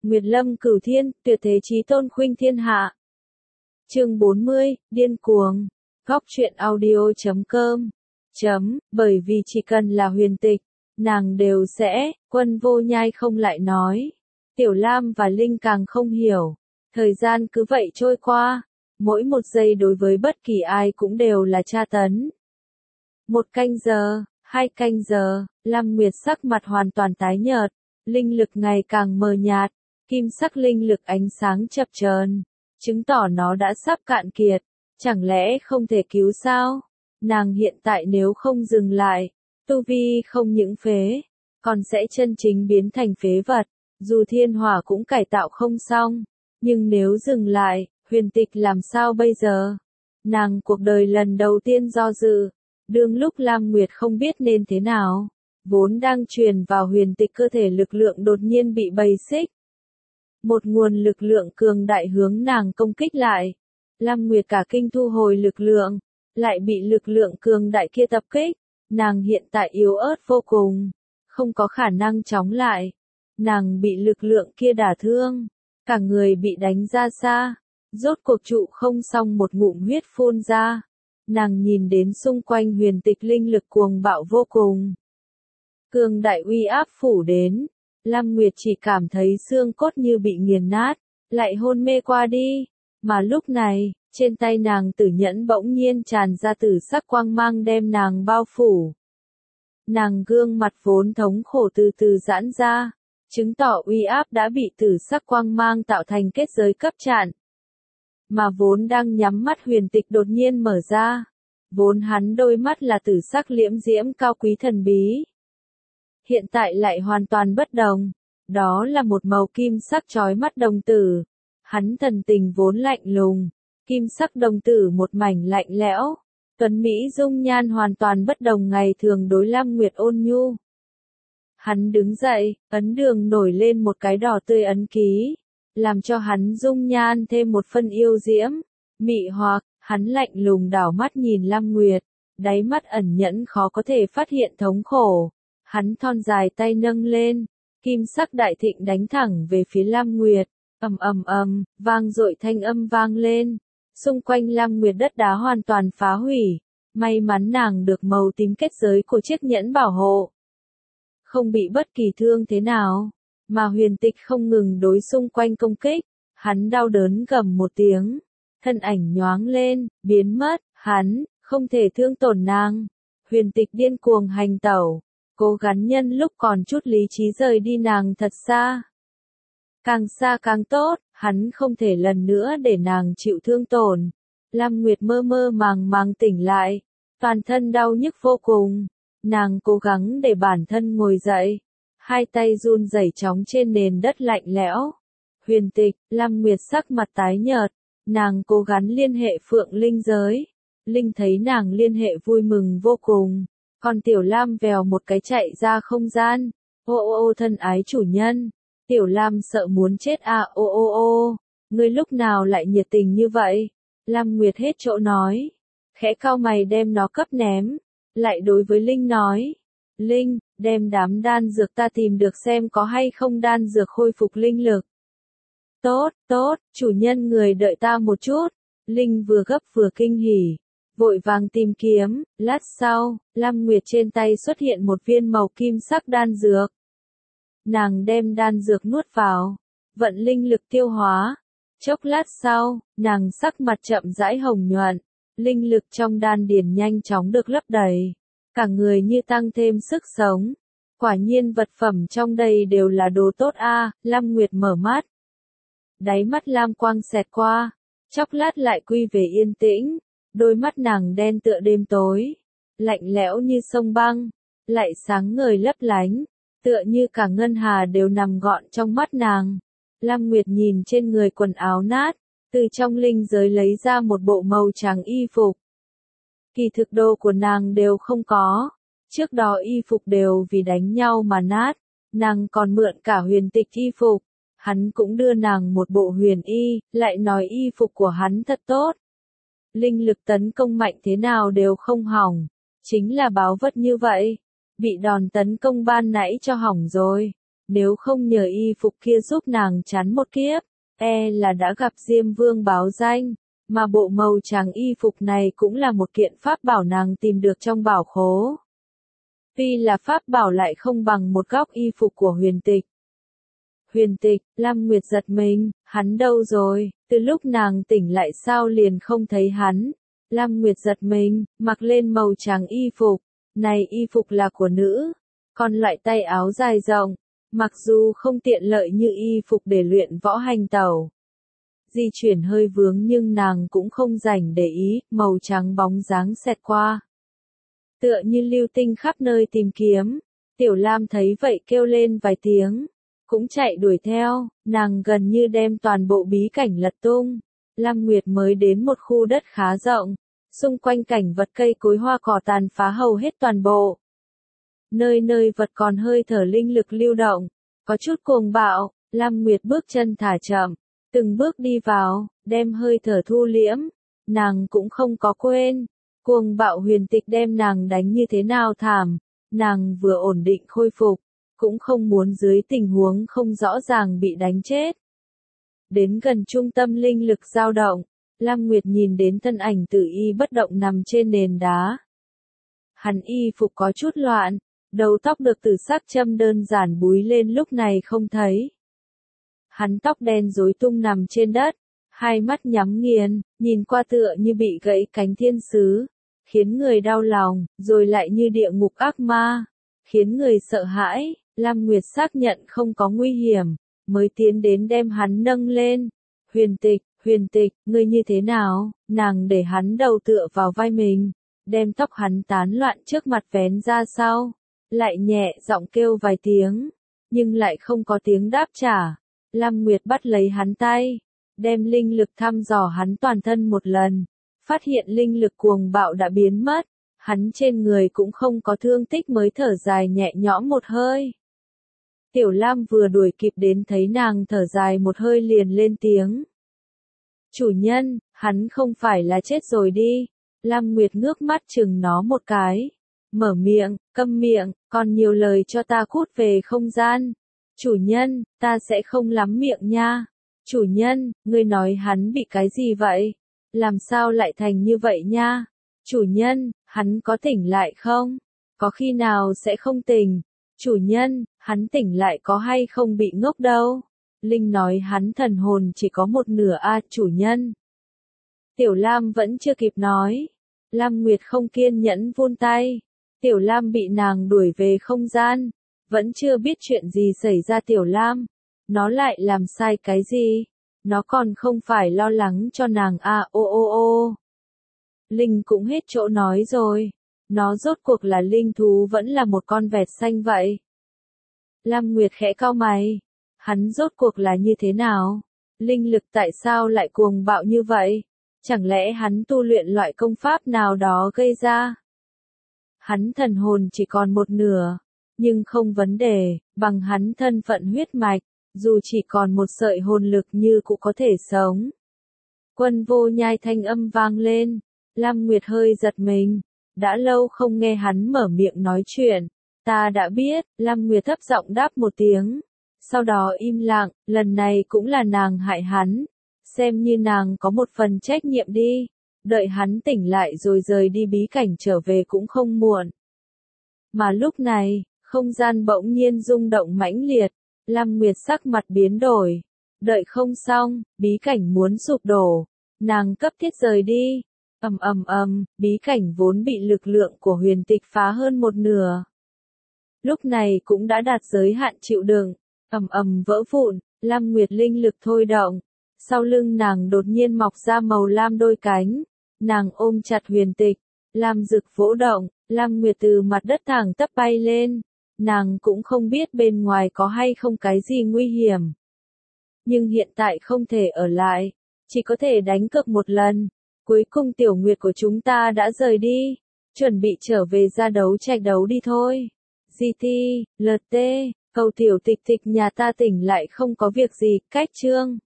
Nguyệt lâm cửu thiên, tuyệt thế chí tôn khuynh thiên hạ. Chương 40, điên cuồng. Góc truyện audio.com. Bởi vì chỉ cần là Huyền Tịch, nàng đều sẽ, Quân Vô Nhai không lại nói. Tiểu Lam và Linh càng không hiểu. Thời gian cứ vậy trôi qua, mỗi một giây đối với bất kỳ ai cũng đều là tra tấn. 1 canh giờ, 2 canh giờ, Lam Nguyệt sắc mặt hoàn toàn tái nhợt, linh lực ngày càng mờ nhạt, kim sắc linh lực ánh sáng chập chờn, chứng tỏ nó đã sắp cạn kiệt, chẳng lẽ không thể cứu sao? Nàng hiện tại nếu không dừng lại, tu vi không những phế, còn sẽ chân chính biến thành phế vật, dù thiên hỏa cũng cải tạo không xong, nhưng nếu dừng lại, Huyền Tịch làm sao bây giờ? Nàng cuộc đời lần đầu tiên do dự, đương lúc Lam Nguyệt không biết nên thế nào, vốn đang truyền vào Huyền Tịch cơ thể lực lượng đột nhiên bị bầy xích. Một nguồn lực lượng cường đại hướng nàng công kích lại. Lam Nguyệt cả kinh thu hồi lực lượng, lại bị lực lượng cường đại kia tập kích. Nàng hiện tại yếu ớt vô cùng, không có khả năng chống lại. Nàng bị lực lượng kia đả thương, cả người bị đánh ra xa, rốt cuộc trụ không xong một ngụm huyết phun ra. Nàng nhìn đến xung quanh Huyền Tịch linh lực cuồng bạo vô cùng. Cường đại uy áp phủ đến, Lam Nguyệt chỉ cảm thấy xương cốt như bị nghiền nát, lại hôn mê qua đi. Mà lúc này, trên tay nàng tử nhẫn bỗng nhiên tràn ra tử sắc quang mang đem nàng bao phủ. Nàng gương mặt vốn thống khổ từ từ giãn ra, chứng tỏ uy áp đã bị tử sắc quang mang tạo thành kết giới cấp chặn. Mà vốn đang nhắm mắt Huyền Tịch đột nhiên mở ra, vốn hắn đôi mắt là tử sắc liễm diễm cao quý thần bí. Hiện tại lại hoàn toàn bất đồng, đó là một màu kim sắc chói mắt đồng tử. Hắn thần tình vốn lạnh lùng, kim sắc đồng tử một mảnh lạnh lẽo, tuấn mỹ dung nhan hoàn toàn bất đồng ngày thường đối Lam Nguyệt ôn nhu. Hắn đứng dậy, ấn đường nổi lên một cái đỏ tươi ấn ký, làm cho hắn dung nhan thêm một phân yêu diễm, mị hoặc. Hắn lạnh lùng đảo mắt nhìn Lam Nguyệt, đáy mắt ẩn nhẫn khó có thể phát hiện thống khổ. Hắn thon dài tay nâng lên, kim sắc đại thịnh đánh thẳng về phía Lam Nguyệt. Ầm ầm ầm, vang dội thanh âm vang lên. Xung quanh Lam Nguyệt đất đá hoàn toàn phá hủy. May mắn nàng được màu tím kết giới của chiếc nhẫn bảo hộ, không bị bất kỳ thương thế nào. Mà Huyền Tịch không ngừng đối xung quanh công kích. Hắn đau đớn gầm một tiếng, thân ảnh nhoáng lên, biến mất. Hắn không thể thương tổn nàng. Huyền Tịch điên cuồng hành tẩu, cố gắng nhân lúc còn chút lý trí rời đi nàng thật xa. Càng xa càng tốt, hắn không thể lần nữa để nàng chịu thương tổn. Lam Nguyệt mơ mơ màng màng tỉnh lại, toàn thân đau nhức vô cùng. Nàng cố gắng để bản thân ngồi dậy, hai tay run rẩy trống trên nền đất lạnh lẽo. Huyền Tịch, Lam Nguyệt sắc mặt tái nhợt, nàng cố gắng liên hệ Phượng Linh giới. Linh thấy nàng liên hệ vui mừng vô cùng. Còn Tiểu Lam vèo một cái chạy ra không gian. Ô ô ô thân ái chủ nhân. Tiểu Lam sợ muốn chết à. Ô ô ô, ngươi lúc nào lại nhiệt tình như vậy? Lam Nguyệt hết chỗ nói, khẽ cau mày đem nó cấp ném, lại đối với Linh nói. Linh, đem đám đan dược ta tìm được xem có hay không đan dược khôi phục linh lực. Tốt, tốt, chủ nhân người đợi ta một chút. Linh vừa gấp vừa kinh hỉ, vội vàng tìm kiếm. Lát sau, Lam Nguyệt trên tay xuất hiện một viên màu kim sắc đan dược. Nàng đem đan dược nuốt vào, vận linh lực tiêu hóa. Chốc lát sau, nàng sắc mặt chậm rãi hồng nhuận, linh lực trong đan điền nhanh chóng được lấp đầy, cả người như tăng thêm sức sống. Quả nhiên vật phẩm trong đây đều là đồ tốt a. Lam Nguyệt mở mắt, đáy mắt lam quang xẹt qua, chốc lát lại quy về yên tĩnh. Đôi mắt nàng đen tựa đêm tối, lạnh lẽo như sông băng, lại sáng ngời lấp lánh, tựa như cả ngân hà đều nằm gọn trong mắt nàng. Lam Nguyệt nhìn trên người quần áo nát, từ trong linh giới lấy ra một bộ màu trắng y phục. Kỳ thực đồ của nàng đều không có, trước đó y phục đều vì đánh nhau mà nát, nàng còn mượn cả Huyền Tịch y phục. Hắn cũng đưa nàng một bộ huyền y, lại nói y phục của hắn thật tốt. Linh lực tấn công mạnh thế nào đều không hỏng, chính là báu vật như vậy, bị đòn tấn công ban nãy cho hỏng rồi. nếu không nhờ y phục kia giúp nàng chắn một kiếp, là đã gặp Diêm Vương báo danh, mà bộ màu trắng y phục này cũng là một kiện pháp bảo nàng tìm được trong bảo khố. Tuy là pháp bảo lại không bằng một góc y phục của Huyền Tịch. Huyền Tịch, Lam Nguyệt giật mình, hắn đâu rồi, từ lúc nàng tỉnh lại sao liền không thấy hắn. Lam Nguyệt giật mình, mặc lên màu trắng y phục, này y phục là của nữ, còn loại tay áo dài rộng, mặc dù không tiện lợi như y phục để luyện võ hành tẩu. Di chuyển hơi vướng nhưng nàng cũng không rảnh để ý, màu trắng bóng dáng xẹt qua. Tựa như lưu tinh khắp nơi tìm kiếm, Tiểu Lam thấy vậy kêu lên vài tiếng, cũng chạy đuổi theo, nàng gần như đem toàn bộ bí cảnh lật tung. Lam Nguyệt mới đến một khu đất khá rộng, xung quanh cảnh vật cây cối hoa cỏ tàn phá hầu hết toàn bộ. Nơi nơi vật còn hơi thở linh lực lưu động, có chút cuồng bạo, Lam Nguyệt bước chân thả chậm, từng bước đi vào, đem hơi thở thu liễm, nàng cũng không có quên. Cuồng bạo Huyền Tịch đem nàng đánh như thế nào thảm, nàng vừa ổn định khôi phục, cũng không muốn dưới tình huống không rõ ràng bị đánh chết. Đến gần trung tâm linh lực dao động, Lam Nguyệt nhìn đến thân ảnh Tử Y bất động nằm trên nền đá. Hắn y phục có chút loạn, đầu tóc được tử sắc châm đơn giản búi lên lúc này không thấy. Hắn tóc đen rối tung nằm trên đất, hai mắt nhắm nghiền, nhìn qua tựa như bị gãy cánh thiên sứ, khiến người đau lòng, rồi lại như địa ngục ác ma, khiến người sợ hãi. Lam Nguyệt xác nhận không có nguy hiểm, mới tiến đến đem hắn nâng lên. Huyền Tịch, ngươi như thế nào? Nàng để hắn đầu tựa vào vai mình, đem tóc hắn tán loạn trước mặt vén ra sau, lại nhẹ giọng kêu vài tiếng, nhưng lại không có tiếng đáp trả. Lam Nguyệt bắt lấy hắn tay, đem linh lực thăm dò hắn toàn thân một lần, phát hiện linh lực cuồng bạo đã biến mất, hắn trên người cũng không có thương tích mới thở dài nhẹ nhõm một hơi. Tiểu Lam vừa đuổi kịp đến thấy nàng thở dài một hơi liền lên tiếng. Chủ nhân, hắn không phải là chết rồi đi. Lam Nguyệt ngước mắt chừng nó một cái. Mở miệng, câm miệng, còn nhiều lời cho ta cút về không gian. Chủ nhân, ta sẽ không lắm miệng nha. Chủ nhân, ngươi nói hắn bị cái gì vậy? Làm sao lại thành như vậy nha? Chủ nhân, hắn có tỉnh lại không? Có khi nào sẽ không tỉnh? Chủ nhân, hắn tỉnh lại có hay không bị ngốc đâu? Linh nói hắn thần hồn chỉ có một nửa chủ nhân. Tiểu Lam vẫn chưa kịp nói. Lam Nguyệt không kiên nhẫn vươn tay. Tiểu Lam bị nàng đuổi về không gian. Vẫn chưa biết chuyện gì xảy ra Tiểu Lam. Nó lại làm sai cái gì? Nó còn không phải lo lắng cho nàng ô. Linh cũng hết chỗ nói rồi. Nó rốt cuộc là linh thú vẫn là một con vẹt xanh vậy? Lam Nguyệt khẽ cau mày. Hắn rốt cuộc là như thế nào? Linh lực tại sao lại cuồng bạo như vậy? Chẳng lẽ hắn tu luyện loại công pháp nào đó gây ra? Hắn thần hồn chỉ còn một nửa, nhưng không vấn đề, bằng hắn thân phận huyết mạch, dù chỉ còn một sợi hồn lực như cũng có thể sống. Quân Vô Nhai thanh âm vang lên, Lam Nguyệt hơi giật mình, đã lâu không nghe hắn mở miệng nói chuyện. Ta đã biết, Lam Nguyệt thấp giọng đáp một tiếng. Sau đó im lặng, lần này cũng là nàng hại hắn. Xem như nàng có một phần trách nhiệm đi. Đợi hắn tỉnh lại rồi rời đi bí cảnh trở về cũng không muộn. Mà lúc này, không gian bỗng nhiên rung động mãnh liệt. Lam Nguyệt sắc mặt biến đổi. Đợi không xong, bí cảnh muốn sụp đổ. Nàng cấp thiết rời đi. Bí cảnh vốn bị lực lượng của Huyền Tịch phá hơn một nửa. Lúc này cũng đã đạt giới hạn chịu đựng. Vỡ vụn, Lam Nguyệt linh lực thôi động. Sau lưng nàng đột nhiên mọc ra màu lam đôi cánh. Nàng ôm chặt Huyền Tịch. Lam Dực vỗ động, Lam Nguyệt từ mặt đất thẳng tắp bay lên. Nàng cũng không biết bên ngoài có hay không cái gì nguy hiểm. Nhưng hiện tại không thể ở lại. Chỉ có thể đánh cược một lần. Cuối cùng Tiểu Nguyệt của chúng ta đã rời đi. Chuẩn bị trở về ra đấu trạch đấu đi thôi. GT, LT, cầu Tiểu Tịch Tịch nhà ta tỉnh lại không có việc gì, cách chương.